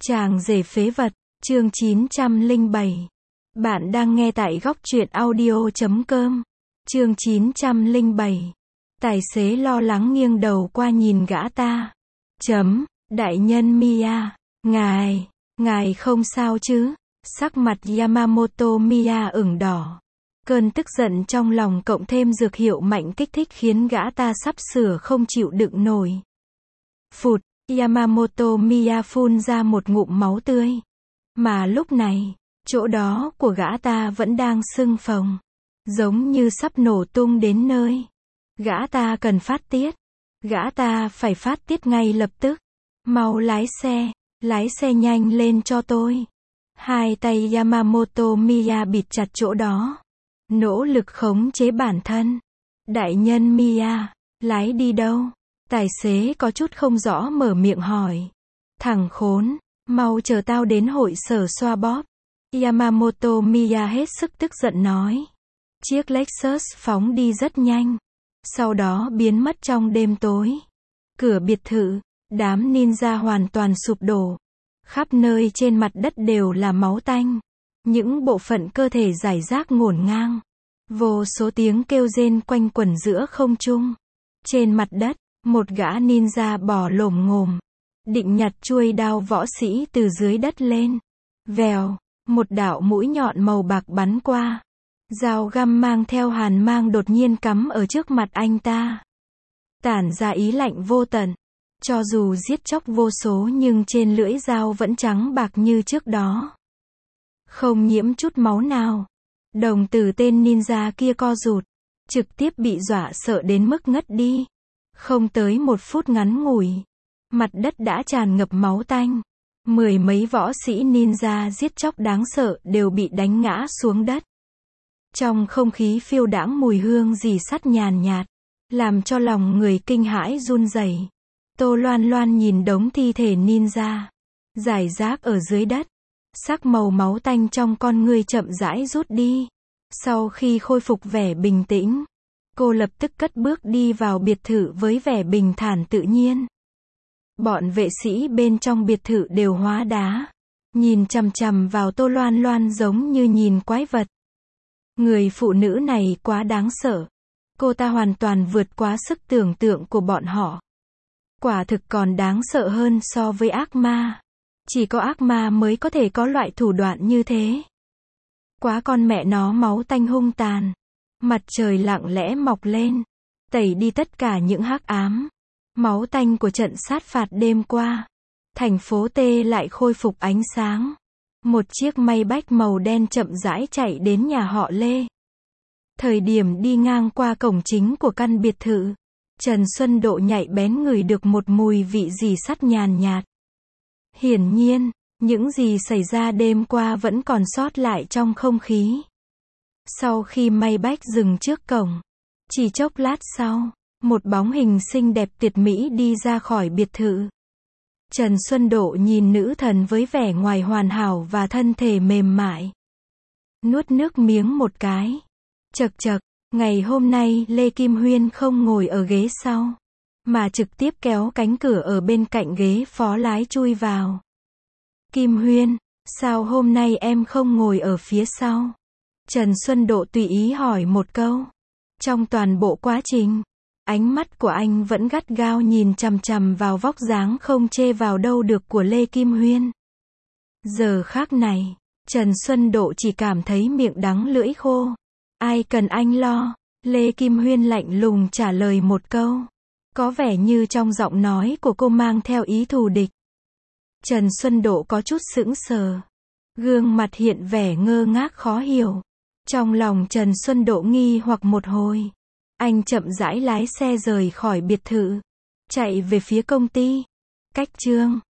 Chàng rể phế vật, chương 907. Bạn đang nghe tại góc truyện audio.com. Chương 907. Tài xế lo lắng nghiêng đầu qua nhìn gã ta. Đại nhân Mia, ngài không sao chứ? Sắc mặt Yamamoto Mia ửng đỏ. Cơn tức giận trong lòng cộng thêm dược hiệu mạnh kích thích khiến gã ta sắp sửa không chịu đựng nổi. Phụt, Yamamoto Mia phun ra một ngụm máu tươi. Mà lúc này, chỗ đó của gã ta vẫn đang sưng phồng, giống như sắp nổ tung đến nơi. Gã ta cần phát tiết. Gã ta phải phát tiết ngay lập tức. Mau lái xe nhanh lên cho tôi. Hai tay Yamamoto Mia bịt chặt chỗ đó, nỗ lực khống chế bản thân. Đại nhân Mia, lái đi đâu? Tài xế có chút không rõ mở miệng hỏi. Thằng khốn, mau chờ tao đến hội sở xoa bóp. Yamamoto Mia hết sức tức giận nói. Chiếc Lexus phóng đi rất nhanh, sau đó biến mất trong đêm tối. Cửa biệt thự, đám ninja hoàn toàn sụp đổ. Khắp nơi trên mặt đất đều là máu tanh. Những bộ phận cơ thể rải rác ngổn ngang. Vô số tiếng kêu rên quanh quẩn giữa không trung. Trên mặt đất, một gã ninja bò lồm ngồm, định nhặt chuôi đao võ sĩ từ dưới đất lên. Vèo, một đạo mũi nhọn màu bạc bắn qua. Dao găm mang theo hàn mang đột nhiên cắm ở trước mặt anh ta, tản ra ý lạnh vô tận. Cho dù giết chóc vô số nhưng trên lưỡi dao vẫn trắng bạc như trước đó, không nhiễm chút máu nào. Đồng tử tên ninja kia co rụt, trực tiếp bị dọa sợ đến mức ngất đi. Không tới một phút ngắn ngủi, mặt đất đã tràn ngập máu tanh. Mười mấy võ sĩ ninja giết chóc đáng sợ đều bị đánh ngã xuống đất. Trong không khí phiêu đãng mùi hương rỉ sắt nhàn nhạt, làm cho lòng người kinh hãi run rẩy. Tô Loan Loan nhìn đống thi thể ninja rải rác ở dưới đất, sắc màu máu tanh trong con ngươi chậm rãi rút đi. Sau khi khôi phục vẻ bình tĩnh, cô lập tức cất bước đi vào biệt thự với vẻ bình thản tự nhiên. Bọn vệ sĩ bên trong biệt thự đều hóa đá, nhìn chằm chằm vào Tô Loan Loan giống như nhìn quái vật. Người phụ nữ này quá đáng sợ. Cô ta hoàn toàn vượt quá sức tưởng tượng của bọn họ. Quả thực còn đáng sợ hơn so với ác ma. Chỉ có ác ma mới có thể có loại thủ đoạn như thế. Quá con mẹ nó máu tanh hung tàn. Mặt trời lặng lẽ mọc lên, tẩy đi tất cả những hắc ám, máu tanh của trận sát phạt đêm qua. Thành phố T lại khôi phục ánh sáng. Một chiếc Maybach màu đen chậm rãi chạy đến nhà họ Lê. Thời điểm đi ngang qua cổng chính của căn biệt thự, Trần Xuân Độ nhạy bén ngửi được một mùi vị rỉ sắt nhàn nhạt. Hiển nhiên, những gì xảy ra đêm qua vẫn còn sót lại trong không khí. Sau khi Maybach dừng trước cổng, chỉ chốc lát sau, một bóng hình xinh đẹp tuyệt mỹ đi ra khỏi biệt thự. Trần Xuân Độ nhìn nữ thần với vẻ ngoài hoàn hảo và thân thể mềm mại. Nuốt nước miếng một cái. Chậc chậc, ngày hôm nay Lê Kim Huyên không ngồi ở ghế sau, mà trực tiếp kéo cánh cửa ở bên cạnh ghế phó lái chui vào. Kim Huyên, sao hôm nay em không ngồi ở phía sau? Trần Xuân Độ tùy ý hỏi một câu. Trong toàn bộ quá trình, ánh mắt của anh vẫn gắt gao nhìn chằm chằm vào vóc dáng không chê vào đâu được của Lê Kim Huyên. Giờ khác này, Trần Xuân Độ chỉ cảm thấy miệng đắng lưỡi khô. Ai cần anh lo? Lê Kim Huyên lạnh lùng trả lời một câu. Có vẻ như trong giọng nói của cô mang theo ý thù địch. Trần Xuân Độ có chút sững sờ. Gương mặt hiện vẻ ngơ ngác khó hiểu. Trong lòng Trần Xuân Độ nghi hoặc một hồi. Anh chậm rãi lái xe rời khỏi biệt thự, chạy về phía công ty. Cách chương